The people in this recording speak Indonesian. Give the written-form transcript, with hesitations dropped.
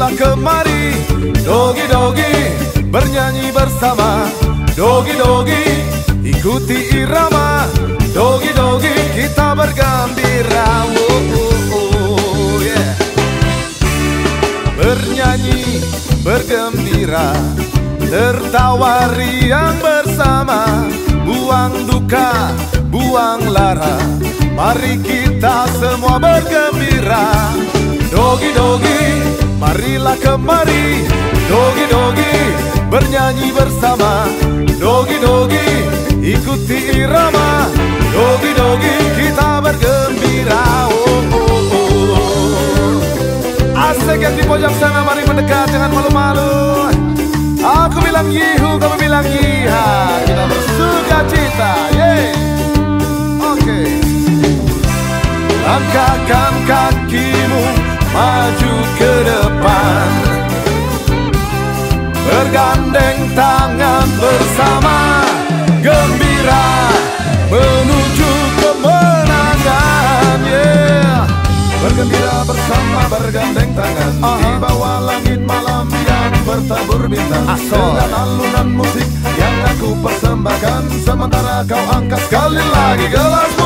marilah kemari, dogi-dogi bernyanyi bersama. Dogi-dogi ikuti irama, dogi-dogi kita bergembira. Yeah. Bernyanyi, bergembira, tertawa riang bersama. Buang duka, buang lara, mari kita semua bergembira. Dogi-dogi, marilah kemari, dogi-dogi bernyanyi bersama. Dogi-dogi ikuti irama, dogi-dogi kita bergembira. Asik yang di pojok sana, mari mendekat jangan malu-malu. Aku bilang yihu, kamu bilang yiha, kita bersuka cita, yeay. Oke. Langkahkan kakimu maju ke depan, bergandeng tangan bersama, gembira menuju kemenangan, yeah. Bergembira bersama, bergandeng tangan di bawah langit malam yang bertabur bintang. Dengan alunan musik yang aku persembahkan, sementara kau angkat sekali lagi gelas.